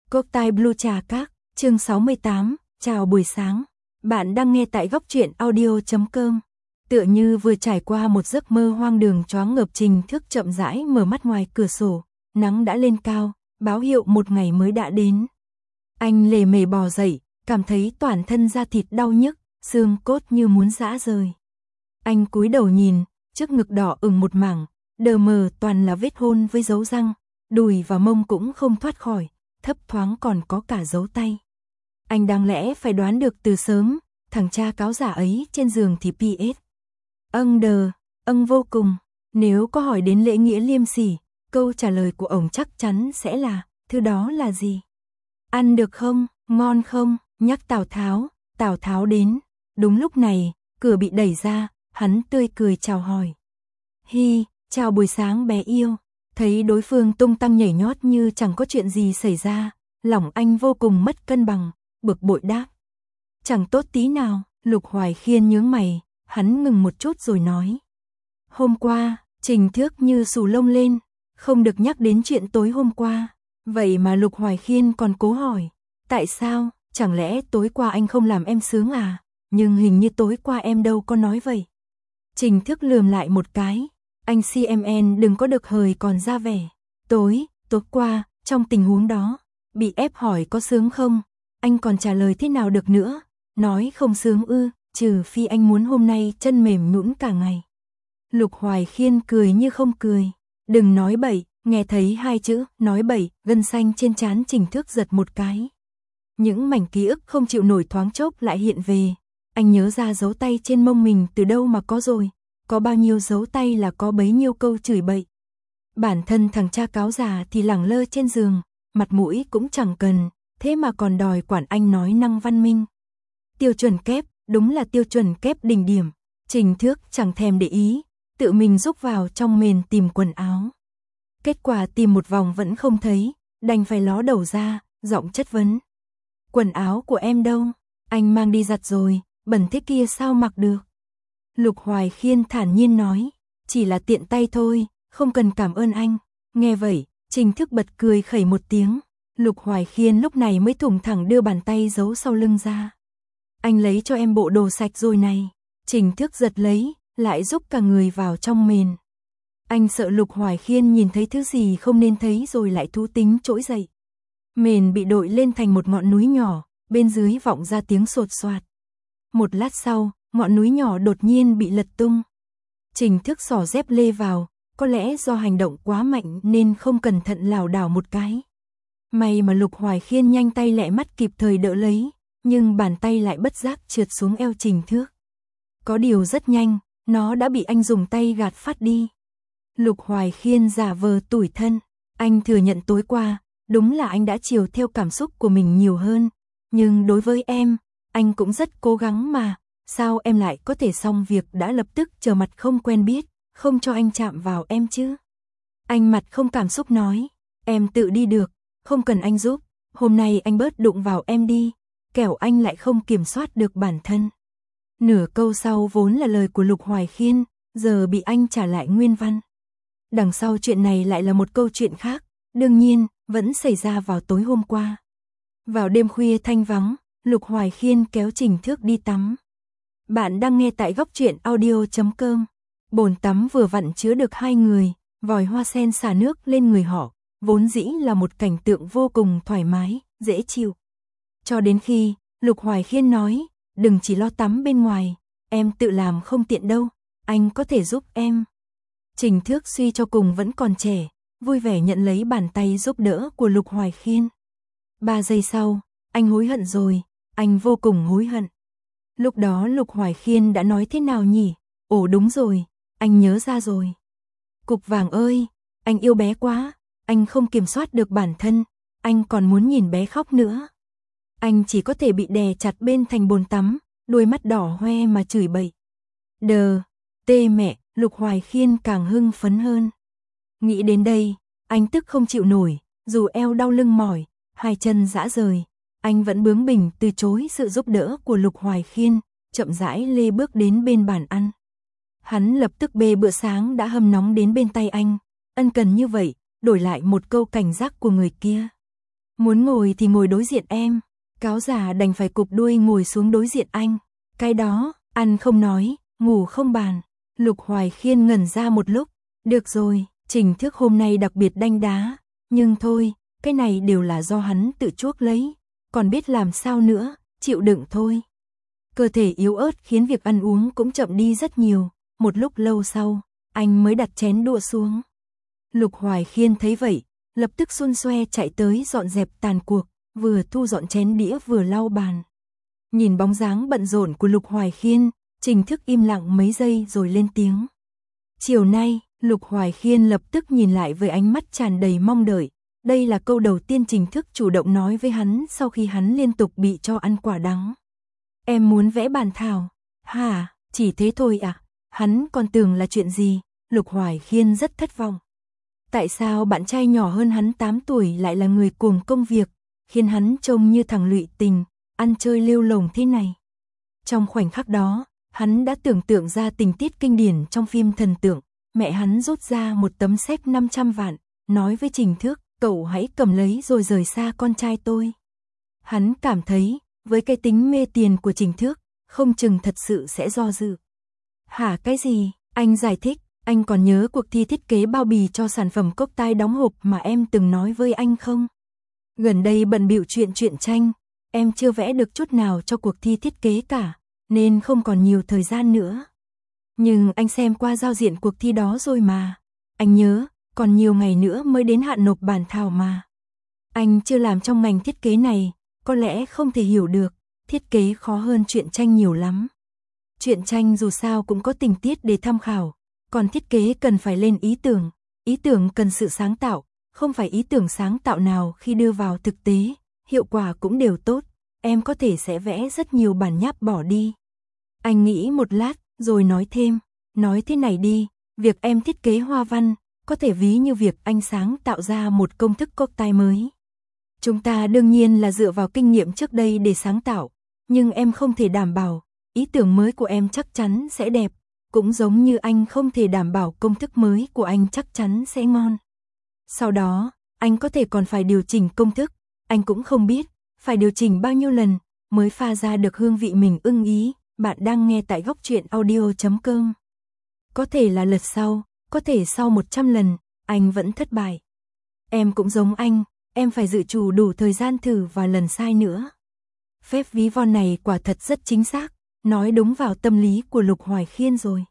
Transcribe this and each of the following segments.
Cốc tai Blue trà các, chương 68, chào buổi sáng. Bạn đang nghe tại góc truyện audio.com. Tựa như vừa trải qua một giấc mơ hoang đường choáng ngợp, Trình Thức chậm rãi mở mắt. Ngoài cửa sổ, nắng đã lên cao, báo hiệu một ngày mới đã đến. Anh lề mề bò dậy, cảm thấy toàn thân da thịt đau nhức, xương cốt như muốn giã rời. Anh cúi đầu nhìn, trước ngực đỏ ửng một mảng, đờ mờ toàn là vết hôn với dấu răng, đùi và mông cũng không thoát khỏi, thấp thoáng còn có cả dấu tay. Anh đáng lẽ phải đoán được từ sớm, thằng cha cáo giả ấy trên giường thì PS. Vô cùng. Nếu có hỏi đến lễ nghĩa liêm sỉ, câu trả lời của ổng chắc chắn sẽ là, thứ đó là gì? Ăn được không, ngon không, nhắc Tào Tháo đến. Đúng lúc này, cửa bị đẩy ra, hắn tươi cười chào hỏi. Hi, chào buổi sáng bé yêu. Thấy đối phương tung tăng nhảy nhót như chẳng có chuyện gì xảy ra, lòng anh vô cùng mất cân bằng, bực bội đáp. Chẳng tốt tí nào. Lục Hoài Khiên nhướng mày, hắn ngừng một chút rồi nói. Hôm qua, Trình Thước như xù lông lên, không được nhắc đến chuyện tối hôm qua. Vậy mà Lục Hoài Khiên còn cố hỏi, tại sao, chẳng lẽ tối qua anh không làm em sướng à? Nhưng hình như tối qua em đâu có nói vậy. Trình Thước lườm lại một cái, anh CMN đừng có được hời còn ra vẻ. Tối qua, trong tình huống đó, bị ép hỏi có sướng không, anh còn trả lời thế nào được nữa, nói không sướng ư, trừ phi anh muốn hôm nay chân mềm nhũn cả ngày. Lục Hoài Khiên cười như không cười, đừng nói bậy, nghe thấy hai chữ nói bậy, gân xanh trên trán Trình Thước giật một cái. Những mảnh ký ức không chịu nổi thoáng chốc lại hiện về, anh nhớ ra dấu tay trên mông mình từ đâu mà có rồi, có bao nhiêu dấu tay là có bấy nhiêu câu chửi bậy. Bản thân thằng cha cáo già thì lẳng lơ trên giường, mặt mũi cũng chẳng cần, thế mà còn đòi quản anh nói năng văn minh. Tiêu chuẩn kép, đúng là tiêu chuẩn kép đỉnh điểm. Trình Thước chẳng thèm để ý, tự mình rúc vào trong mền tìm quần áo. Kết quả tìm một vòng vẫn không thấy, đành phải ló đầu ra, giọng chất vấn. Quần áo của em đâu? Anh mang đi giặt rồi, bẩn thế kia sao mặc được? Lục Hoài Khiên thản nhiên nói, chỉ là tiện tay thôi, không cần cảm ơn anh. Nghe vậy, Trình Thước bật cười khẩy một tiếng. Lục Hoài Khiên lúc này mới thủng thẳng đưa bàn tay giấu sau lưng ra. Anh lấy cho em bộ đồ sạch rồi này. Trình Thước giật lấy, lại giúp cả người vào trong mền. Anh sợ Lục Hoài Khiên nhìn thấy thứ gì không nên thấy rồi lại thú tính trỗi dậy. Mền bị đội lên thành một ngọn núi nhỏ, bên dưới vọng ra tiếng sột soạt. Một lát sau, ngọn núi nhỏ đột nhiên bị lật tung. Trình Thước xỏ dép lê vào, có lẽ do hành động quá mạnh nên không cẩn thận lảo đảo một cái. May mà Lục Hoài Khiên nhanh tay lẹ mắt kịp thời đỡ lấy, nhưng bàn tay lại bất giác trượt xuống eo Trình Thước. Có điều rất nhanh, nó đã bị anh dùng tay gạt phát đi. Lục Hoài Khiên giả vờ tủi thân, anh thừa nhận tối qua, đúng là anh đã chiều theo cảm xúc của mình nhiều hơn, nhưng đối với em, anh cũng rất cố gắng mà, sao em lại có thể xong việc đã lập tức trở mặt không quen biết, không cho anh chạm vào em chứ? Anh mặt không cảm xúc nói, em tự đi được, không cần anh giúp, hôm nay anh bớt đụng vào em đi, kẻo anh lại không kiểm soát được bản thân. Nửa câu sau vốn là lời của Lục Hoài Khiên, giờ bị anh trả lại nguyên văn. Đằng sau chuyện này lại là một câu chuyện khác, đương nhiên, vẫn xảy ra vào tối hôm qua. Vào đêm khuya thanh vắng, Lục Hoài Khiên kéo Trình Thước đi tắm. Bạn đang nghe tại góc truyện audio.com. Bồn tắm vừa vặn chứa được hai người, vòi hoa sen xả nước lên người họ, vốn dĩ là một cảnh tượng vô cùng thoải mái, dễ chịu. Cho đến khi, Lục Hoài Khiên nói, đừng chỉ lo tắm bên ngoài, em tự làm không tiện đâu, anh có thể giúp em. Trình Thước suy cho cùng vẫn còn trẻ, vui vẻ nhận lấy bàn tay giúp đỡ của Lục Hoài Khiên. 3 giây sau, anh hối hận rồi, anh vô cùng hối hận. Lúc đó Lục Hoài Khiên đã nói thế nào nhỉ? Ồ đúng rồi, anh nhớ ra rồi. Cục vàng ơi, anh yêu bé quá, anh không kiểm soát được bản thân, anh còn muốn nhìn bé khóc nữa. Anh chỉ có thể bị đè chặt bên thành bồn tắm, đôi mắt đỏ hoe mà chửi bậy. Tê mẹ, Lục Hoài Khiên càng hưng phấn hơn. Nghĩ đến đây, anh tức không chịu nổi, dù eo đau lưng mỏi, hai chân rã rời, anh vẫn bướng bỉnh từ chối sự giúp đỡ của Lục Hoài Khiên, chậm rãi lê bước đến bên bàn ăn. Hắn lập tức bê bữa sáng đã hâm nóng đến bên tay anh, ân cần như vậy, đổi lại một câu cảnh giác của người kia. Muốn ngồi thì ngồi đối diện em. Cáo giả đành phải cụp đuôi ngồi xuống đối diện anh. Cái đó, ăn không nói, ngủ không bàn. Lục Hoài Khiên ngẩn ra một lúc. Được rồi, Trình Thước hôm nay đặc biệt đanh đá. Nhưng thôi, cái này đều là do hắn tự chuốc lấy. Còn biết làm sao nữa, chịu đựng thôi. Cơ thể yếu ớt khiến việc ăn uống cũng chậm đi rất nhiều. Một lúc lâu sau, anh mới đặt chén đũa xuống. Lục Hoài Khiên thấy vậy, lập tức xun xoe chạy tới dọn dẹp tàn cuộc, vừa thu dọn chén đĩa vừa lau bàn. Nhìn bóng dáng bận rộn của Lục Hoài Khiên, Trình Thức im lặng mấy giây rồi lên tiếng. Chiều nay, Lục Hoài Khiên lập tức nhìn lại với ánh mắt tràn đầy mong đợi. Đây là câu đầu tiên Trình Thức chủ động nói với hắn sau khi hắn liên tục bị cho ăn quả đắng. Em muốn vẽ bàn thảo. Hả, chỉ thế thôi à? Hắn còn tưởng là chuyện gì? Lục Hoài Khiên rất thất vọng. Tại sao bạn trai nhỏ hơn hắn 8 tuổi lại là người cuồng công việc, khiến hắn trông như thằng lụy tình, ăn chơi lêu lổng thế này? Trong khoảnh khắc đó, hắn đã tưởng tượng ra tình tiết kinh điển trong phim thần tượng. Mẹ hắn rút ra một tấm séc 500 vạn, nói với Trình Thước, cậu hãy cầm lấy rồi rời xa con trai tôi. Hắn cảm thấy, với cái tính mê tiền của Trình Thước, không chừng thật sự sẽ do dự. Hả cái gì? Anh giải thích, anh còn nhớ cuộc thi thiết kế bao bì cho sản phẩm cốc tai đóng hộp mà em từng nói với anh không? Gần đây bận bịu truyện tranh, em chưa vẽ được chút nào cho cuộc thi thiết kế cả, nên không còn nhiều thời gian nữa. Nhưng anh xem qua giao diện cuộc thi đó rồi mà. Anh nhớ, còn nhiều ngày nữa mới đến hạn nộp bản thảo mà. Anh chưa làm trong ngành thiết kế này, có lẽ không thể hiểu được, thiết kế khó hơn truyện tranh nhiều lắm. Truyện tranh dù sao cũng có tình tiết để tham khảo, còn thiết kế cần phải lên ý tưởng cần sự sáng tạo, không phải ý tưởng sáng tạo nào khi đưa vào thực tế, hiệu quả cũng đều tốt, em có thể sẽ vẽ rất nhiều bản nháp bỏ đi. Anh nghĩ một lát, rồi nói thêm, nói thế này đi, việc em thiết kế hoa văn, có thể ví như việc anh sáng tạo ra một công thức cốc tai mới. Chúng ta đương nhiên là dựa vào kinh nghiệm trước đây để sáng tạo, nhưng em không thể đảm bảo, ý tưởng mới của em chắc chắn sẽ đẹp, cũng giống như anh không thể đảm bảo công thức mới của anh chắc chắn sẽ ngon. Sau đó, anh có thể còn phải điều chỉnh công thức, anh cũng không biết, phải điều chỉnh bao nhiêu lần, mới pha ra được hương vị mình ưng ý. Bạn đang nghe tại Góc Truyện Audio.com. Có thể là lượt sau, có thể sau 100 lần, anh vẫn thất bại. Em cũng giống anh, em phải dự trù đủ thời gian thử và lần sai nữa. Phép ví von này quả thật rất chính xác, nói đúng vào tâm lý của Lục Hoài Khiên rồi.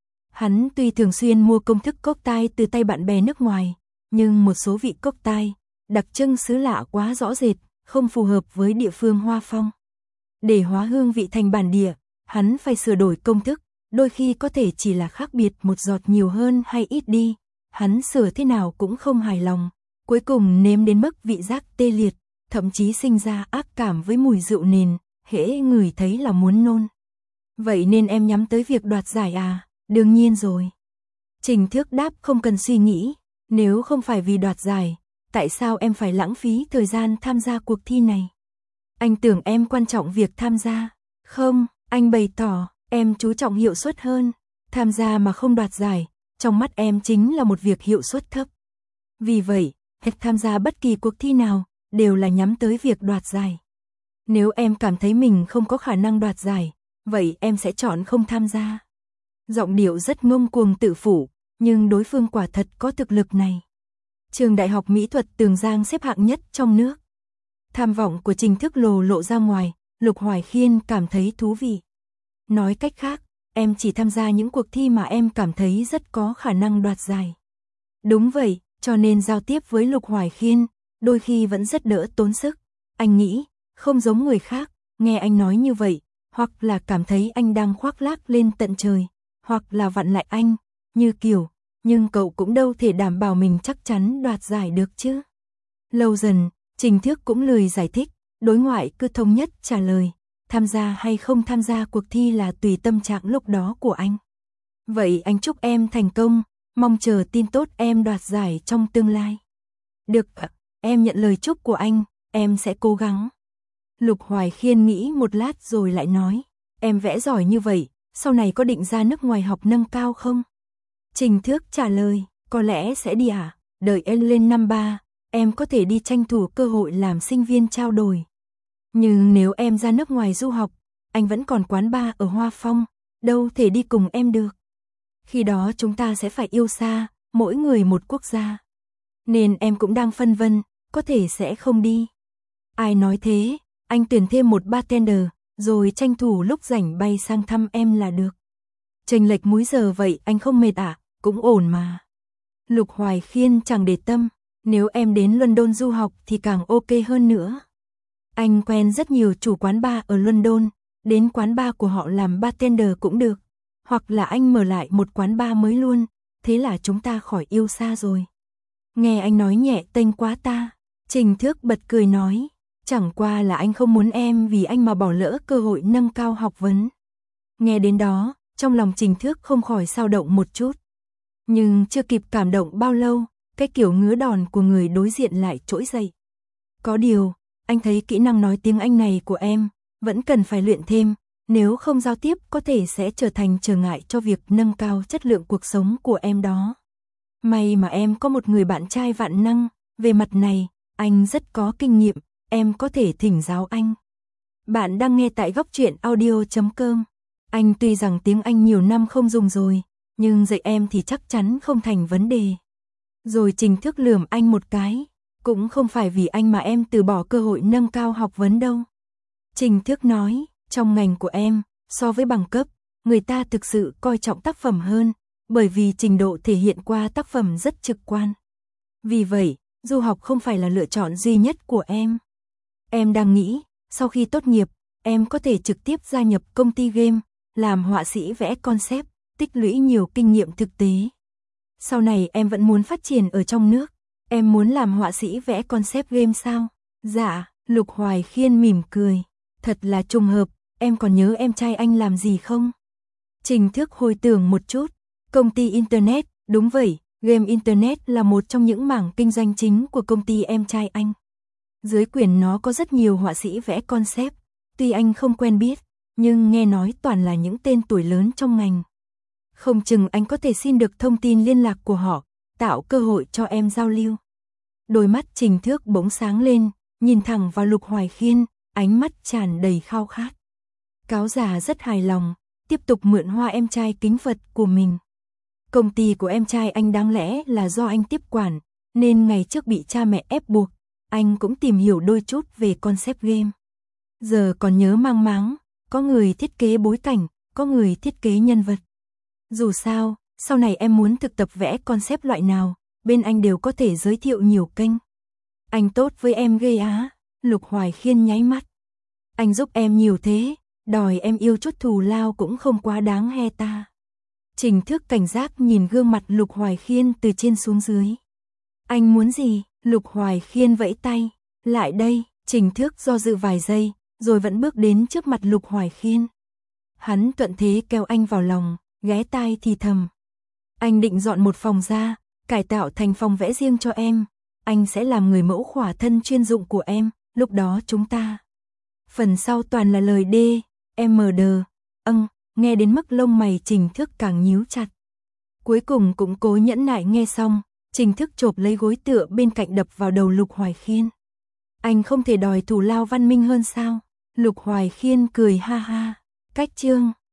Hắn tuy thường xuyên mua công thức cốc tai từ tay bạn bè nước ngoài, nhưng một số vị cốc tai, đặc trưng xứ lạ quá rõ rệt, không phù hợp với địa phương Hoa Phong. Để hóa hương vị thành bản địa, hắn phải sửa đổi công thức, đôi khi có thể chỉ là khác biệt một giọt nhiều hơn hay ít đi, hắn sửa thế nào cũng không hài lòng, cuối cùng nếm đến mức vị giác tê liệt, thậm chí sinh ra ác cảm với mùi rượu nền, hễ ngửi thấy là muốn nôn. Vậy nên em nhắm tới việc đoạt giải à? Đương nhiên rồi. Trình Thước đáp không cần suy nghĩ, nếu không phải vì đoạt giải, tại sao em phải lãng phí thời gian tham gia cuộc thi này? Anh tưởng em quan trọng việc tham gia. Không, anh bày tỏ, em chú trọng hiệu suất hơn. Tham gia mà không đoạt giải, trong mắt em chính là một việc hiệu suất thấp. Vì vậy, tham gia bất kỳ cuộc thi nào, đều là nhắm tới việc đoạt giải. Nếu em cảm thấy mình không có khả năng đoạt giải, vậy em sẽ chọn không tham gia. Giọng điệu rất ngông cuồng tự phụ, nhưng đối phương quả thật có thực lực này. Trường Đại học Mỹ thuật Tường Giang xếp hạng nhất trong nước. Tham vọng của Trình Thức lộ ra ngoài, Lục Hoài Khiên cảm thấy thú vị. Nói cách khác, em chỉ tham gia những cuộc thi mà em cảm thấy rất có khả năng đoạt giải. Đúng vậy, cho nên giao tiếp với Lục Hoài Khiên, đôi khi vẫn rất đỡ tốn sức. Anh nghĩ, không giống người khác, nghe anh nói như vậy, hoặc là cảm thấy anh đang khoác lác lên tận trời, hoặc là vặn lại anh, như kiểu, nhưng cậu cũng đâu thể đảm bảo mình chắc chắn đoạt giải được chứ. Lâu dần, Trình Thước cũng lười giải thích, đối ngoại cứ thống nhất trả lời, tham gia hay không tham gia cuộc thi là tùy tâm trạng lúc đó của anh. Vậy anh chúc em thành công, mong chờ tin tốt em đoạt giải trong tương lai. Được, em nhận lời chúc của anh, em sẽ cố gắng. Lục Hoài Khiên nghĩ một lát rồi lại nói, em vẽ giỏi như vậy, sau này có định ra nước ngoài học nâng cao không? Trình Thước trả lời, có lẽ sẽ đi à, đợi em lên năm 3, em có thể đi tranh thủ cơ hội làm sinh viên trao đổi. Nhưng nếu em ra nước ngoài du học, anh vẫn còn quán bar ở Hoa Phong, đâu thể đi cùng em được. Khi đó chúng ta sẽ phải yêu xa, mỗi người một quốc gia. Nên em cũng đang phân vân, có thể sẽ không đi. Ai nói thế, anh tuyển thêm một bartender, rồi tranh thủ lúc rảnh bay sang thăm em là được. Chênh lệch múi giờ vậy anh không mệt à, cũng ổn mà. Lục Hoài Khiên chẳng để tâm, nếu em đến London du học thì càng ok hơn nữa. Anh quen rất nhiều chủ quán bar ở London, đến quán bar của họ làm bartender cũng được. Hoặc là anh mở lại một quán bar mới luôn, thế là chúng ta khỏi yêu xa rồi. Nghe anh nói nhẹ tênh quá ta. Trình Thước bật cười nói, chẳng qua là anh không muốn em vì anh mà bỏ lỡ cơ hội nâng cao học vấn. Nghe đến đó, trong lòng Trình Thước không khỏi xao động một chút. Nhưng chưa kịp cảm động bao lâu, cái kiểu ngứa đòn của người đối diện lại trỗi dậy. Có điều, anh thấy kỹ năng nói tiếng Anh này của em vẫn cần phải luyện thêm, nếu không giao tiếp có thể sẽ trở thành trở ngại cho việc nâng cao chất lượng cuộc sống của em đó. May mà em có một người bạn trai vạn năng, về mặt này, anh rất có kinh nghiệm, em có thể thỉnh giáo anh. Bạn đang nghe tại Góc Truyện Audio.com. Anh tuy rằng tiếng Anh nhiều năm không dùng rồi, nhưng dạy em thì chắc chắn không thành vấn đề. Rồi Trình Thước lườm anh một cái, cũng không phải vì anh mà em từ bỏ cơ hội nâng cao học vấn đâu. Trình Thước nói, trong ngành của em, so với bằng cấp, người ta thực sự coi trọng tác phẩm hơn, bởi vì trình độ thể hiện qua tác phẩm rất trực quan. Vì vậy, du học không phải là lựa chọn duy nhất của em. Em đang nghĩ, sau khi tốt nghiệp, em có thể trực tiếp gia nhập công ty game, làm họa sĩ vẽ concept, tích lũy nhiều kinh nghiệm thực tế. Sau này em vẫn muốn phát triển ở trong nước, em muốn làm họa sĩ vẽ concept game sao? Dạ, Lục Hoài Khiên mỉm cười, thật là trùng hợp, em còn nhớ em trai anh làm gì không? Trình Thước hồi tưởng một chút, công ty Internet, đúng vậy, game Internet là một trong những mảng kinh doanh chính của công ty em trai anh. Dưới quyền nó có rất nhiều họa sĩ vẽ concept, tuy anh không quen biết, nhưng nghe nói toàn là những tên tuổi lớn trong ngành. Không chừng anh có thể xin được thông tin liên lạc của họ, tạo cơ hội cho em giao lưu. Đôi mắt Trình Thước bỗng sáng lên, nhìn thẳng vào Lục Hoài Khiên, ánh mắt tràn đầy khao khát. Cáo già rất hài lòng, tiếp tục mượn hoa em trai kính Phật của mình. Công ty của em trai anh đáng lẽ là do anh tiếp quản, nên ngày trước bị cha mẹ ép buộc, anh cũng tìm hiểu đôi chút về concept game. Giờ còn nhớ mang máng, có người thiết kế bối cảnh, có người thiết kế nhân vật. Dù sao, sau này em muốn thực tập vẽ concept loại nào, bên anh đều có thể giới thiệu nhiều kênh. Anh tốt với em ghê á, Lục Hoài Khiên nháy mắt. Anh giúp em nhiều thế, đòi em yêu chút thù lao cũng không quá đáng he ta. Trình Thước cảnh giác nhìn gương mặt Lục Hoài Khiên từ trên xuống dưới. Anh muốn gì? Lục Hoài Khiên vẫy tay. Lại đây, Trình Thước do dự vài giây, rồi vẫn bước đến trước mặt Lục Hoài Khiên. Hắn thuận thế kéo anh vào lòng, ghé tai thì thầm. Anh định dọn một phòng ra, cải tạo thành phòng vẽ riêng cho em. Anh sẽ làm người mẫu khỏa thân chuyên dụng của em, lúc đó chúng ta. Phần sau toàn là lời đê, MD, nghe đến mức lông mày Trình Thước càng nhíu chặt. Cuối cùng cũng cố nhẫn nại nghe xong, Trình Thước chộp lấy gối tựa bên cạnh đập vào đầu Lục Hoài Khiên. Anh không thể đòi thù lao văn minh hơn sao? Lục Hoài Khiên cười ha ha. Cách chương